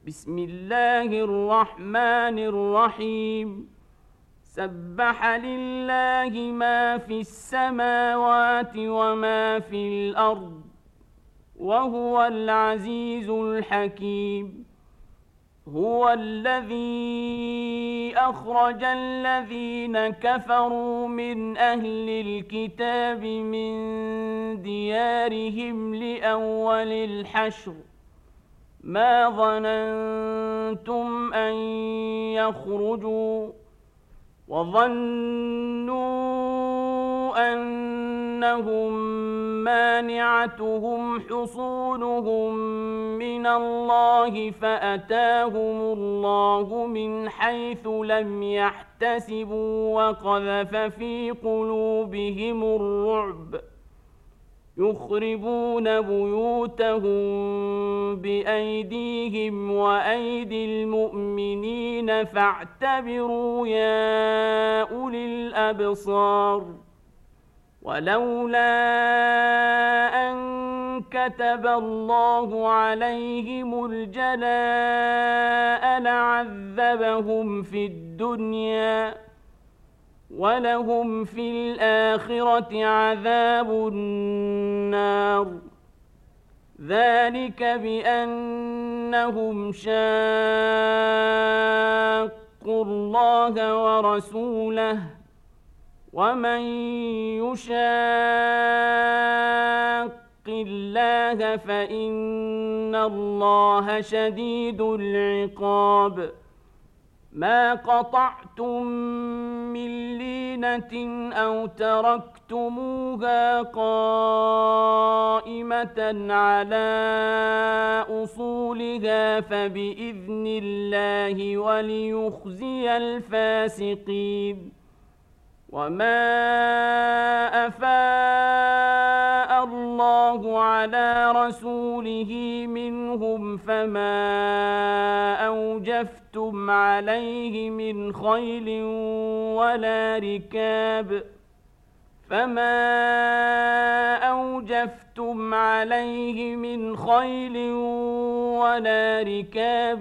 بسم الله الرحمن الرحيم سبح لله ما في السماوات وما في الأرض وهو العزيز الحكيم هو الذي أخرج الذين كفروا من أهل الكتاب من ديارهم لأول الحشر ما ظننتم أن يخرجوا وظنوا أنهم مانعتهم حصونهم من الله فأتاهم الله من حيث لم يحتسبوا وقذف في قلوبهم الرعب يخربون بيوتهم بأيديهم وأيدي المؤمنين فاعتبروا يا أولي الأبصار ولولا أن كتب الله عليهم الجلاء لعذبهم في الدنيا ولهم في الآخرة عذاب النار ذلك بأنهم شاقوا الله ورسوله ومن يشاق الله فإن الله شديد العقاب ما قطعتم من لينة أو تركتموها قائمة على أصولها فبإذن الله وليخزي الفاسقين وما أفاء الله على رسوله منهم فما أوجفتم عليه من خيل ولا ركاب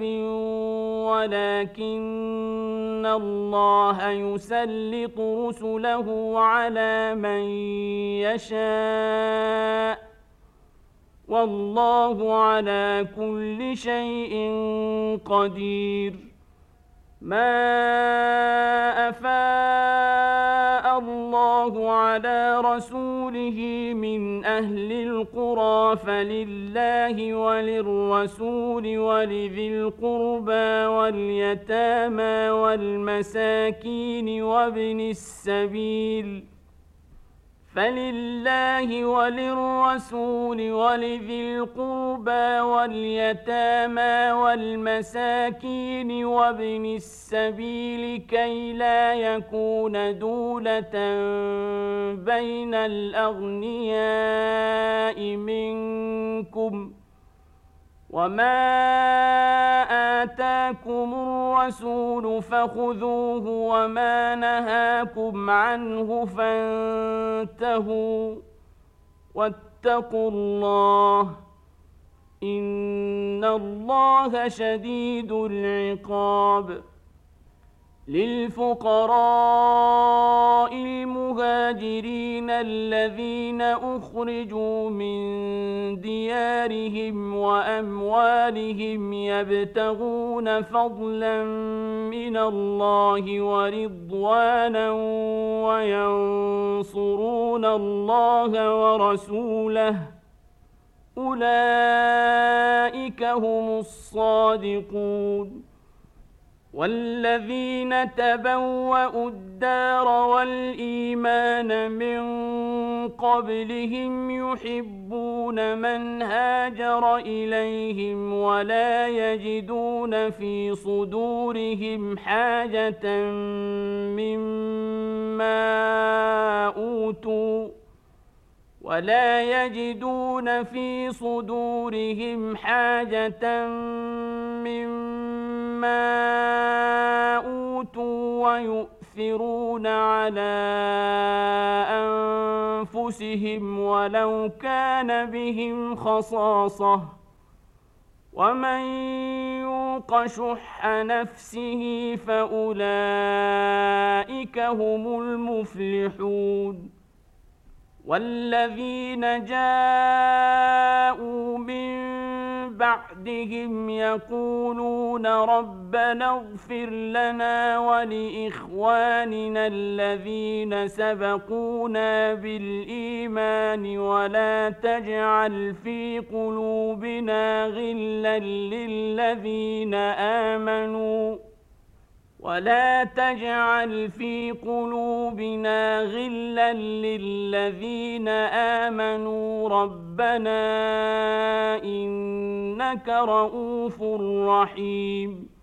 ولكن الله يسلط رسله على من يشاء والله على كل شيء قدير ما أفاء الله على رسوله من أهل القرى فلله وللرسول ولذي القربى واليتامى والمساكين وابن السبيل فلله وللرسول ولذي القربى واليتامى والمساكين وابن السبيل كي لا يكون دولة بين الأغنياء منكم وما آتاكم الرسول فخذوه وما نهاكم عنه فانتهوا واتقوا الله إن الله شديد العقاب للفقراء المهاجرين الذين أخرجوا من ديارهم وأموالهم يبتغون فضلا من الله ورضوانا وينصرون الله ورسوله أولئك هم الصادقون والذين تبوأوا الدار والإيمان من قبلهم يحبون من هاجر إليهم ولا يجدون في صدورهم حاجة مما أوتوا ويؤثرون على أنفسهم ولو كان بهم خصاصة ومن يوق شح نفسه فأولئك هم المفلحون والذين جاءوا من بعدهم يقولون ربنا اغفر لنا ولإخواننا الذين سبقونا بالإيمان ولا تجعل في قلوبنا غلا للذين آمنوا ربنا إنك رؤوف رحيم